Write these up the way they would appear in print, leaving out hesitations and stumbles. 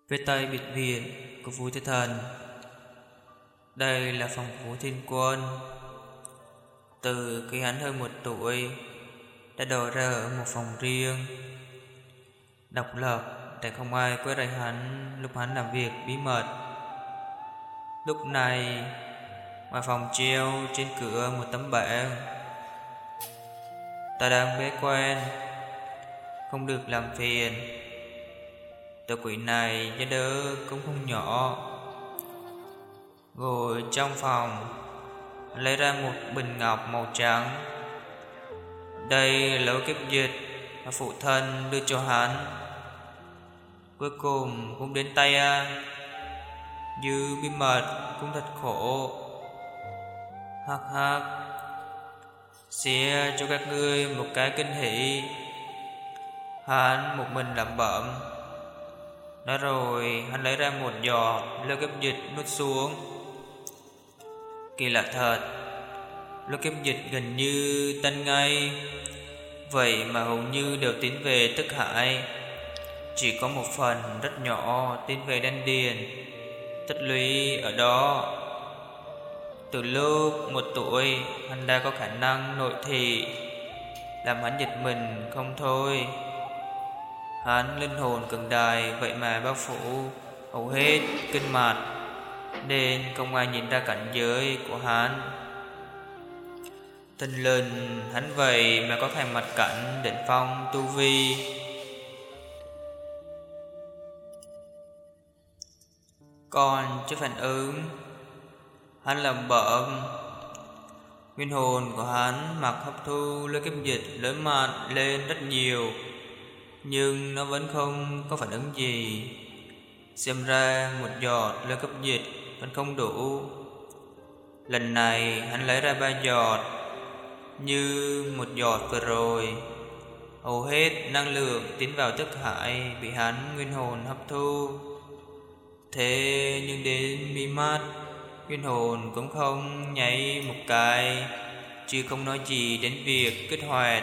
Phía tây biệt viện của Vũ Thế Thần. Đây là phòng Vũ Thiên Quân. Từ khi hắn hơn 1 tuổi đã đổi ra ở một phòng riêng độc lập để không ai quấy rầy hắn lúc hắn làm việc bí mật. Lúc này ngoài phòng treo trên cửa một tấm bảng: "Ta đang bế quan, không được làm phiền." Tiểu quỷ này giá đỡ cũng không nhỏ. Ngồi trong phòng, lấy ra một bình ngọc màu trắng. Đây là lối kiếp dịch mà phụ thân đưa cho hắn. Cuối cùng cũng đến tay anh. Giữ bí mật cũng thật khổ. Hắc hắc, sẽ cho các ngươi một cái kinh hỉ. Hắn một mình lẩm bẩm. Nói rồi hắn lấy ra một giọt lôi kiếp dịch nuốt xuống. Kỳ lạ thật, lôi kiếp dịch gần như tan ngay, vậy mà hầu như đều tiến về thức hải. Chỉ có một phần rất nhỏ tiến về đan điền, tích lũy ở đó. Từ lúc 1 tuổi, hắn đã có khả năng nội thị, làm hắn giật mình không thôi. Hắn linh hồn cường đại, vậy mà bao phủ hầu hết kinh mạch, nên không ai nhìn ra cảnh giới của hắn. Thình lình hắn vậy mà có thành mặt cảnh đỉnh phong tu vi. Còn chưa phản ứng, hắn lẩm bẩm. Nguyên hồn của hắn mặc hấp thu lôi kiếp dịch lớn mạnh lên rất nhiều, nhưng nó vẫn không có phản ứng gì. Xem ra một giọt lôi kiếp dịch vẫn không đủ. Lần này hắn lấy ra 3 giọt. Như một giọt vừa rồi, hầu hết năng lượng tiến vào thức hải bị hắn nguyên hồn hấp thu. Thế nhưng đến mi mắt, nguyên hồn cũng không nháy một cái, chứ không nói gì đến việc kích hoạt.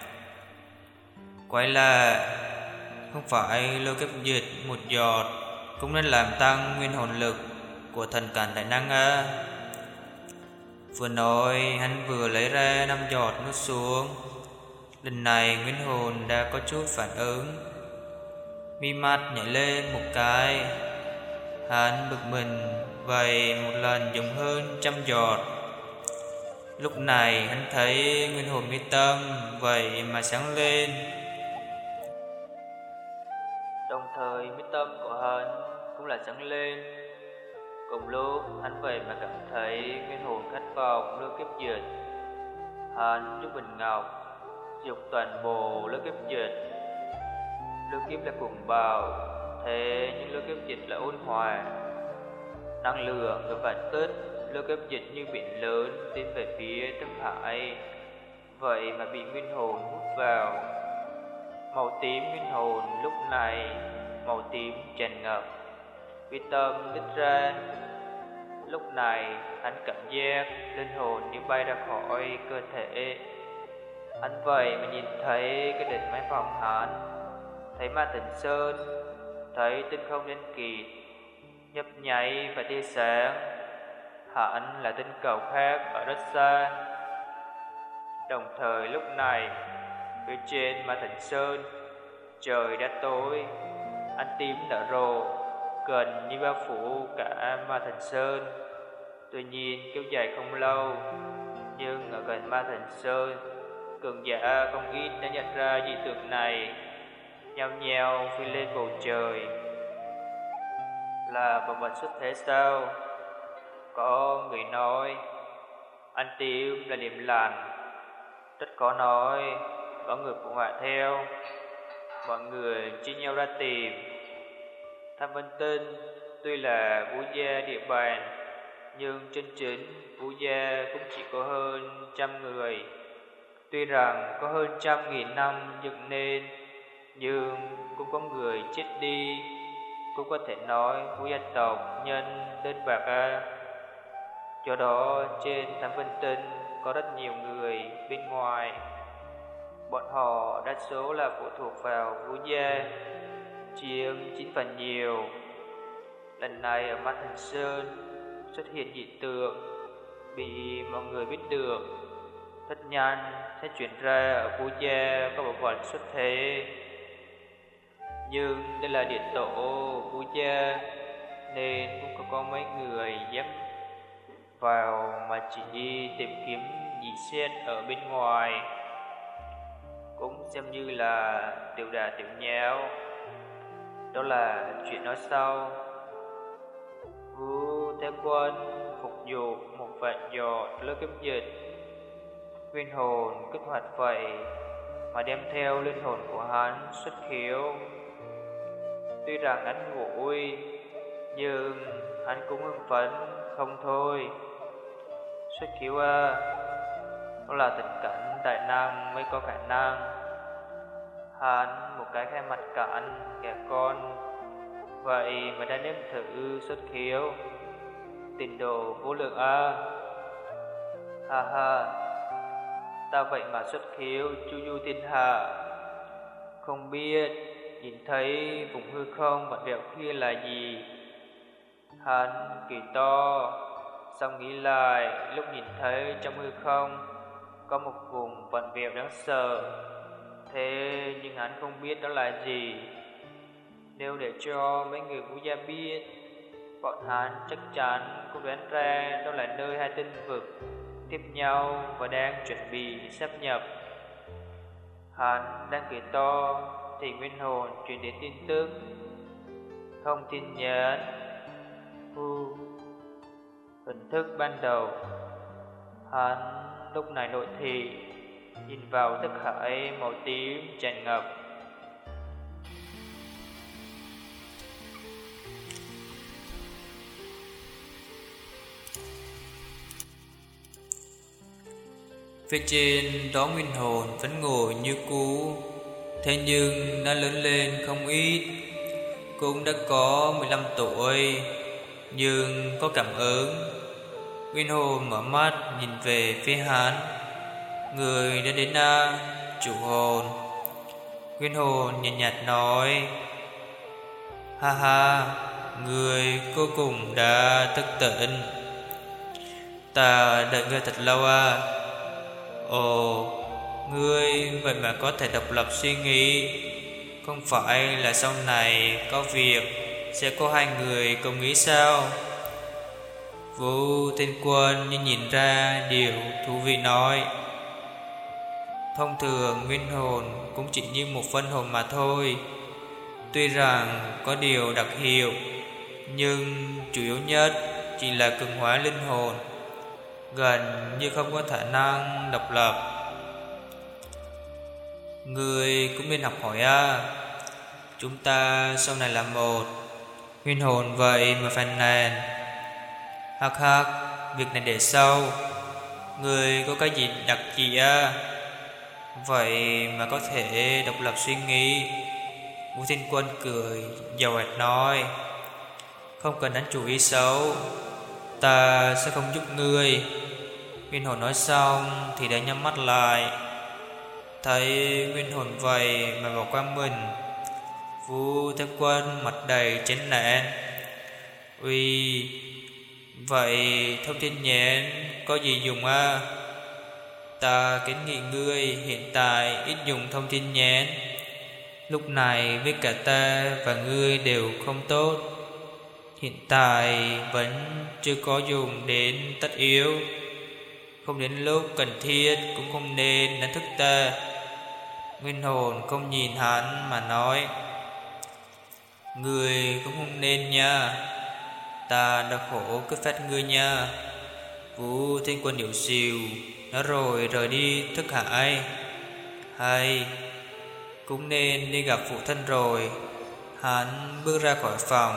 Quái lạ, không phải lôi kiếp dịch một giọt cũng nên làm tăng nguyên hồn lực của thần cảnh đại năng à? Vừa nói hắn vừa lấy ra 5 giọt nuốt xuống. Lần này nguyên hồn đã có chút phản ứng, mi mắt nhảy lên một cái. Hắn bực mình, vậy một lần dùng hơn 100 giọt. Lúc này hắn thấy nguyên hồn mi tâm vậy mà sáng lên. Đồng thời mi tâm của hắn cũng là sáng lên. Cùng lúc hắn vậy mà cảm thấy nguyên hồn khát vọng lôi kiếp dịch. Hắn rút bình ngọc, dục toàn bộ lôi kiếp dịch. Lôi kiếp là cuồng bạo, thế nhưng lôi kiếp dịch là ôn hòa. Năng lượng được vạn kích, lôi kiếp dịch như biển lớn tiến về phía thức hải, vậy mà bị nguyên hồn hút vào. Màu tím nguyên hồn lúc này màu tím tràn ngập, vi tâm đứt ra. Lúc này hắn cảm giác linh hồn như bay ra khỏi cơ thể. Hắn vậy mà nhìn thấy cái đỉnh mái phòng hắn, thấy Ma Thần Sơn, thấy tinh không đen kịt nhấp nháy và tia sáng. Hắn là tinh cầu khác ở rất xa. Đồng thời lúc này phía trên Ma Thần Sơn, trời đã tối, ánh tím nở rộ, gần như bao phủ cả Ma Thần Sơn. Tuy nhiên kéo dài không lâu, nhưng ở gần Ma Thần Sơn, cường giả không ít đã nhận ra dị tượng này, nhao nhao phi lên bầu trời. Là bảo vật xuất thế sao? Có người nói anh tím là điểm lành, rất khó nói có người phụ họa theo. Mọi người chia nhau ra tìm. Tham Vân Tinh tuy là Vũ gia địa bàn, nhưng chân chính Vũ gia cũng chỉ có hơn 100 người. Tuy rằng có hơn 100.000 năm dựng nên, nhưng cũng có người chết đi. Cũng có thể nói Vũ gia tộc nhân đơn bạc à. Do đó trên Tham Vân Tinh có rất nhiều người bên ngoài. Bọn họ đa số là phụ thuộc vào Vũ gia, chiếm 9 phần nhiều. Lần này ở mắt Thần Sơn xuất hiện dị tượng bị mọi người biết được, rất nhanh sẽ chuyển ra ở Phú Gia có bộ phận xuất thế. Nhưng đây là điện tổ Phú Gia nên cũng không có mấy người dám vào mà chỉ tìm kiếm dị xét ở bên ngoài, cũng xem như là tiểu đà tiểu nháo. Đó là chuyện nói sau. Vũ Thế Quân phục vụ một vạn giọt lớp kiếp dịch, nguyên hồn kích hoạt vậy mà đem theo linh hồn của hắn xuất khiếu. Tuy rằng ngắn ngủi nhưng hắn cũng hưng phấn không thôi. Xuất khiếu đó là tình cảnh đại năng mới có khả năng. Hắn một cái khai mặt cạn kẻ con, vậy mà đã nếm thử xuất khiếu, tình độ vô lượng Ha ha, ta vậy mà xuất khiếu chu du thiên hạ, không biết nhìn thấy vùng hư không vặn vẹo kia là gì. Hắn cười to, xong nghĩ lại lúc nhìn thấy trong hư không có một vùng vặn vẹo đáng sợ. Thế nhưng hắn không biết đó là gì. Nếu để cho mấy người Vũ Gia biết, bọn hắn chắc chắn cũng đoán ra đó là nơi hai tinh vực tiếp nhau và đang chuẩn bị sáp nhập. Hắn đang cười to thì nguyên hồn truyền đến tin tức không tin nhắn. Hình thức ban đầu. Hắn lúc này nội thị, nhìn vào thức hải màu tím tràn ngập. Phía trên đó nguyên hồn vẫn ngồi như cũ, thế nhưng đã lớn lên không ít, cũng đã có 15 tuổi, nhưng có cảm ứng. Nguyên hồn mở mắt nhìn về phía hắn. Người đã đến chủ hồn. Nguyên hồn nhàn nhạt nói: Ha ha, người cuối cùng đã thức tỉnh. Ta đợi ngươi thật lâu Ồ, ngươi vậy mà có thể độc lập suy nghĩ. Không phải là sau này có việc sẽ có hai người cùng nghĩ sao? Vũ Thiên Quân như nhìn ra điều thú vị nói: thông thường nguyên hồn cũng chỉ như một phân hồn mà thôi. Tuy rằng có điều đặc hiệu, nhưng chủ yếu nhất chỉ là cường hóa linh hồn, gần như không có khả năng độc lập. Người cũng nên học hỏi chúng ta sau này là một. Nguyên hồn vậy mà phàn nàn: Hắc hắc, việc này để sau. Người có cái gì đặc gì vậy mà có thể độc lập suy nghĩ. Vũ Thiên Quân cười giàu hệt nói: không cần đánh chủ ý xấu, ta sẽ không giúp ngươi. Nguyên hồn nói xong thì đã nhắm mắt lại. Thấy nguyên hồn vậy mà bỏ qua mình, Vũ Thiên Quân mặt đầy chán nản: Uy, vậy thông tin nhãn có gì dùng Ta kiến nghị ngươi hiện tại ít dùng thông tin nhãn. Lúc này với cả ta và ngươi đều không tốt. Hiện tại vẫn chưa có dùng đến tất yếu. Không đến lúc cần thiết cũng không nên đánh thức ta. Nguyên hồn không nhìn hắn mà nói: Ngươi cũng không nên nha. Ta đã khổ cứ phép ngươi nha. Vũ Thiên Quân hiểu xìu nói rồi rời đi thức hải. Hay cũng nên đi gặp phụ thân rồi. Hắn bước ra khỏi phòng.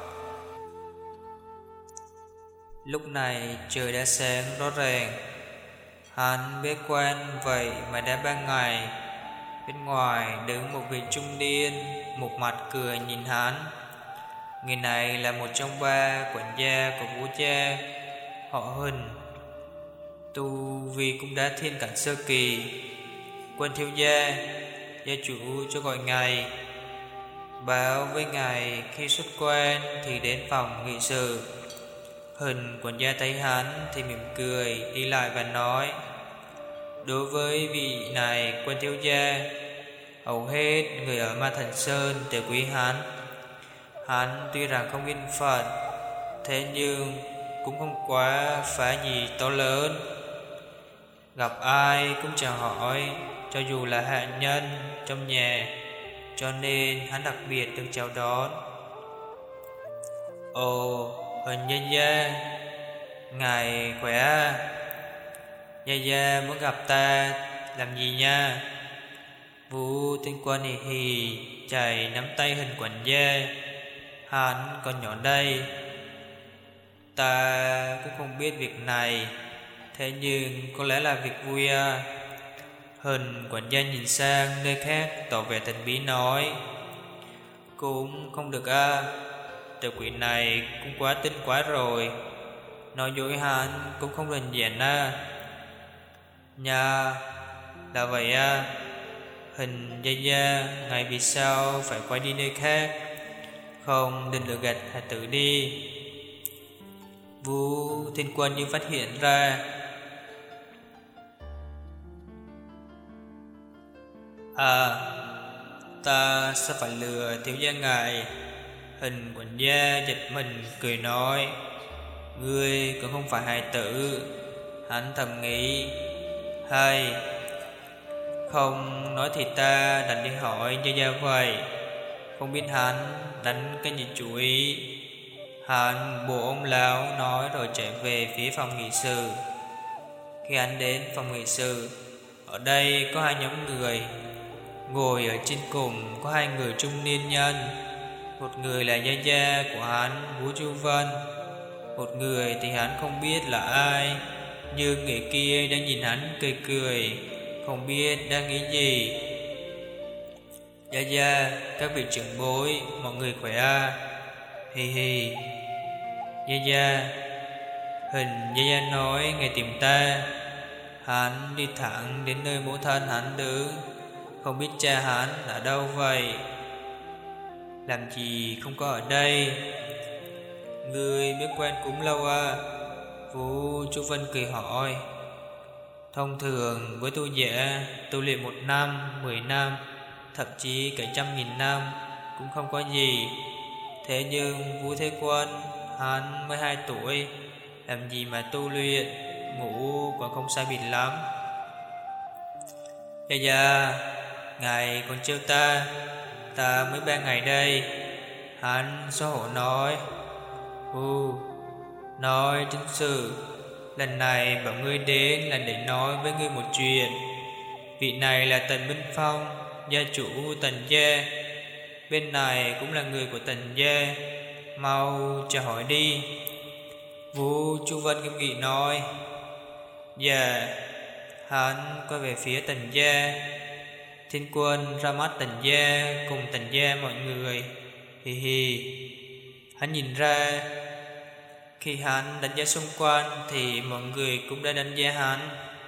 Lúc này trời đã sáng rõ ràng. Hắn bế quan vậy mà đã 3 ngày. Bên ngoài đứng một vị trung niên, một mặt cười nhìn hắn. Người này là một trong 3 quản gia của Vũ Gia, họ Huỳnh. Tu vi cũng đã thiên cảnh sơ kỳ. Quân thiếu gia, gia chủ cho gọi ngài. báo với ngài khi xuất quan thì đến phòng nghị sự. Hình quản gia thấy hắn thì mỉm cười đi lại và nói: đối với vị này quan thiếu gia, hầu hết người ở Ma Thần Sơn đều quý hắn. Hắn tuy rằng không yên phận, thế nhưng cũng không quá phá gì to lớn. Gặp ai cũng chào hỏi, cho dù là hạ nhân trong nhà, cho nên hắn đặc biệt được chào đón. Ồ, Huỳnh Gia Gia, ngài khỏe à? Gia Gia muốn gặp ta làm gì nha? Vũ Thiên Quân hì hì chạy nắm tay Hình quản gia. Hắn còn nhỏ đây, ta cũng không biết việc này, thế nhưng có lẽ là việc vui à? Hình quản gia nhìn sang nơi khác tỏ vẻ thần bí nói: cũng không được à, tiểu quỷ này cũng quá tinh quá rồi. Nói dối hắn cũng không đơn giản à. Nha, là vậy à? Hình Gia Gia, ngày vì sao phải quay đi nơi khác? Không đừng lừa gạt hạt tử đi. Vũ Thiên Quân như phát hiện ra. À, ta sẽ phải lừa thiếu gia ngài. Hình quản gia giật mình cười nói: ngươi cũng không phải hài tử. Hắn thầm nghĩ: hay không nói thì ta đành đi hỏi Gia Gia vậy. Không biết hắn đánh cái gì chủ ý. Hắn bộ ông lão nói rồi chạy về phía phòng nghị sự. Khi hắn đến phòng nghị sự, ở đây có hai nhóm người. Ngồi ở trên cùng có hai người trung niên nhân. Một người là Gia Gia của hắn, Vũ Chu Vân. Một người thì hắn không biết là ai, nhưng người kia đang nhìn hắn cười cười, không biết đang nghĩ gì. Gia Gia, các vị trưởng bối, mọi người khỏe à? Hi hi. Gia Gia. Hình Gia Gia nói ngài tìm ta. Hắn đi thẳng đến nơi mẫu thân hắn đứng. Không biết cha hắn ở đâu vậy? Làm gì không có ở đây? Ngươi mới quen cũng lâu à? Vũ Chu Vân cười hỏi. Thông thường với tu giả, tu luyện 1 năm, 10 năm, thậm chí cả 100.000 năm cũng không có gì. Thế nhưng Vũ Thế Quân, hắn mới 2 tuổi, làm gì mà tu luyện, ngủ còn không sai biệt lắm. Dạ dạ, ngài còn trêu ta mới 3 ngày đây. Hắn xấu hổ nói. Nói chính sự, lần này bảo ngươi đến là để nói với ngươi một chuyện. Vị này là Tần Minh Phong, gia chủ Tần gia. Bên này cũng là người của Tần gia, mau chào hỏi đi. Vũ Chu Vân nghiêm nghị nói. Dạ. Hắn quay về phía Tần gia. Thiên Quân ra mắt Tần gia cùng Tần gia mọi người. Hi hi. Hắn nhìn ra, khi hắn đánh giá xung quanh thì mọi người cũng đã đánh giá hắn.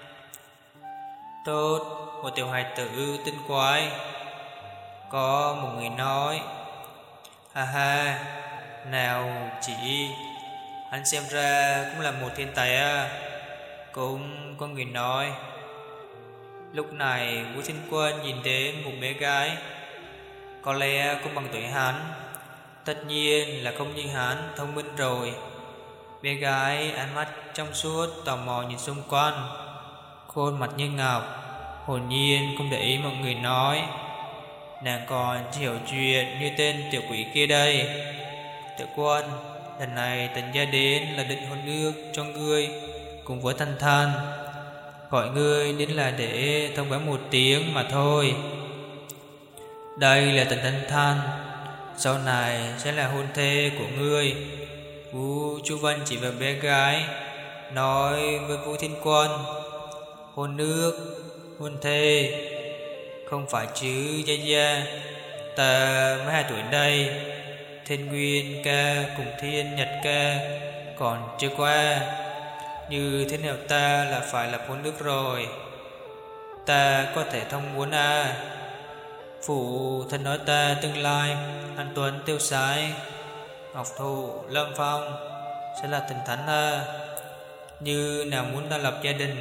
Tốt, một tiểu hài tử tinh quái. Có một người nói. Ha ha, nào chị, hắn xem ra cũng là một thiên tài à? Cũng có người nói. Lúc này Vũ Thiên Quân nhìn đến một bé gái, có lẽ cũng bằng tuổi hắn. Tất nhiên là không như hắn thông minh rồi. Bé gái ánh mắt trong suốt tò mò nhìn xung quanh, khuôn mặt như ngọc, hồn nhiên không để ý mọi người nói. Nàng còn chưa hiểu chuyện như tên tiểu quỷ kia đây. Tiểu Quân, lần này Tần gia đến là định hôn ước cho ngươi cùng với Thanh Thanh. Gọi ngươi đến là để thông báo một tiếng mà thôi. Đây là Tần Thanh Thanh, sau này sẽ là hôn thê của ngươi. Vũ Chu Vân chỉ vào bé gái, nói với Vũ Thiên Quân. Hôn ước, hôn thê, không phải chứ Gia Gia. Ta mới 2 tuổi đây. Thiên Nguyên ca cùng Thiên Nhật ca còn chưa qua. Như thế nào ta là phải lập hôn ước rồi. Ta có thể thông muốn à? Phụ thân nói ta tương lai anh tuấn tiêu sái, ngọc thụ lâm phong sẽ là thần thánh như nào muốn ta lập gia đình.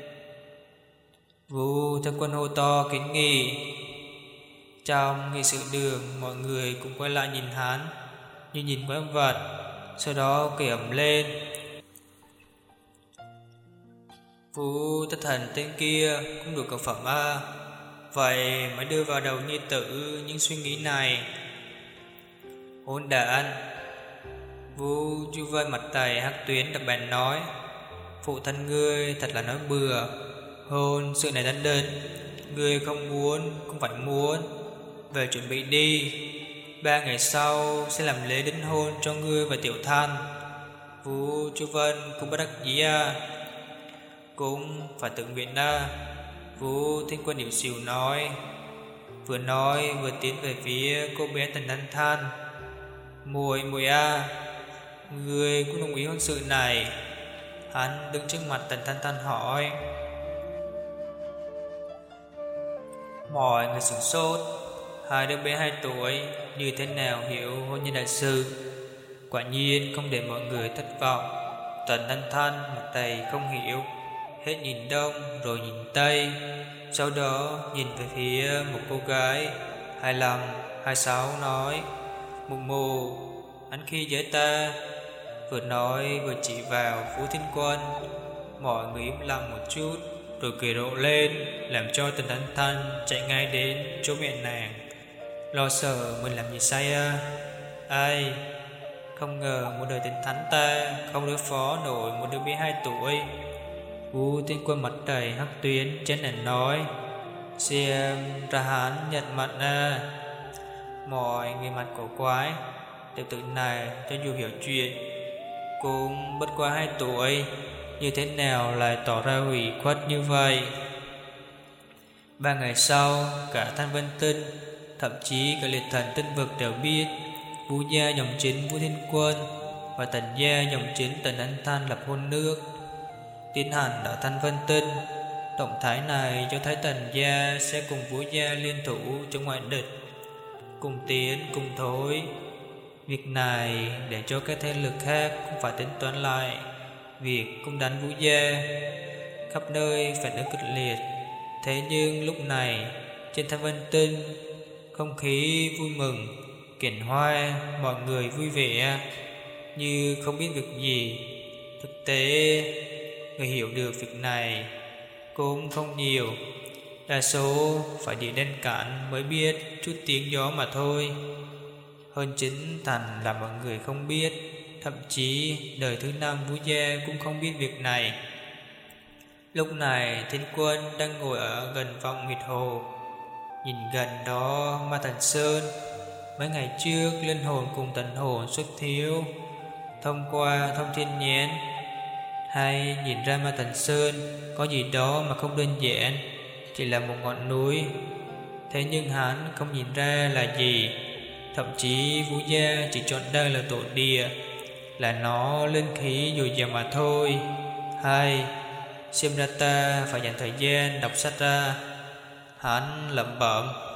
Vu thân quân hô to kiến nghị. Trong nghị sự đường, mọi người cũng quay lại nhìn hắn như nhìn quái vật, sau đó kể ẩm lên. Vu thất thần tên kia cũng đủ cực phẩm vậy mới đưa vào đầu nhi tử những suy nghĩ này. Hỗn đản! Vu Chu Vân mặt đầy hắc tuyến đập bàn nói: phụ thân ngươi thật là nói bừa. Hôn sự này đắn đơn, ngươi không muốn cũng phải muốn. Về chuẩn bị đi, 3 ngày sau sẽ làm lễ đính hôn cho ngươi và Tiểu Thanh. Vu Chu Vân cũng bất đắc dĩ cũng phải tự nguyện Vu Thiên Quân hiểu xỉu nói, vừa tiến về phía cô bé Tần Thanh Thanh. Muội ngươi cũng đồng ý hôn sự này? Hắn đứng trước mặt Tần Thanh Thanh hỏi. Mọi người sửng sốt. Hai đứa bé 2 tuổi như thế nào hiểu hôn nhân đại sự? Quả nhiên không để mọi người thất vọng. Tần Thanh Thanh mặt đầy không hiểu, hết nhìn đông rồi nhìn tây, sau đó nhìn về phía một cô gái 25, 26 nói: Mụ mụ, anh khi giới ta. Vừa nói vừa chỉ vào Phú Thiên Quân. Mọi người im lặng một chút rồi cười rộ lên, làm cho Tần Thanh Thanh chạy ngay đến chỗ mẹ nàng, lo sợ mình làm gì sai ai. Không ngờ một đời tình thánh ta không đối phó nổi một đứa bé 2 tuổi. Phú Thiên Quân mặt đầy hắc tuyến chán nản nói: xem ra hắn nhận mận Mọi người mặt cổ quái. Tiểu tử này cho dù hiểu chuyện cũng bất quá 2 tuổi, như thế nào lại tỏ ra ủy khuất như vậy? 3 ngày sau, cả Thanh Vân Tinh, thậm chí cả liệt thần tinh vực đều biết Vũ gia dòng chính Vũ Thiên Quân và Tần gia dòng chính Tần Anh Thanh lập hôn nước, tiến hành ở Thanh Vân Tinh. Động thái này cho thấy Tần gia sẽ cùng Vũ gia liên thủ chống ngoại địch, cùng tiến cùng thối. Việc này để cho các thế lực khác cũng phải tính toán lại việc cũng đánh Vũ gia. Khắp nơi phản ứng kịch liệt. Thế nhưng lúc này trên Thanh Vân Tinh, không khí vui mừng kiển hoa, mọi người vui vẻ như không biết việc gì. Thực tế người hiểu được việc này cũng không nhiều, đa số phải đi đen cản mới biết chút tiếng gió mà thôi. Hơn chính thành là mọi người không biết, thậm chí đời thứ 5 Vũ gia cũng không biết việc này. Lúc này Thiên Quân đang ngồi ở gần vọng Nguyệt Hồ, nhìn gần đó Ma Thần Sơn. Mấy ngày trước linh hồn cùng tần hồn xuất thiếu, thông qua thông thiên nhãn hay nhìn ra Ma Thần Sơn có gì đó mà không đơn giản, chỉ là một ngọn núi. Thế nhưng hắn không nhìn ra là gì. Thậm chí Vũ gia chỉ chọn đây là tổ địa, là nó linh khí dồi dào mà thôi. Hay xem ra ta phải dành thời gian đọc sách ra. Hắn lẩm bẩm.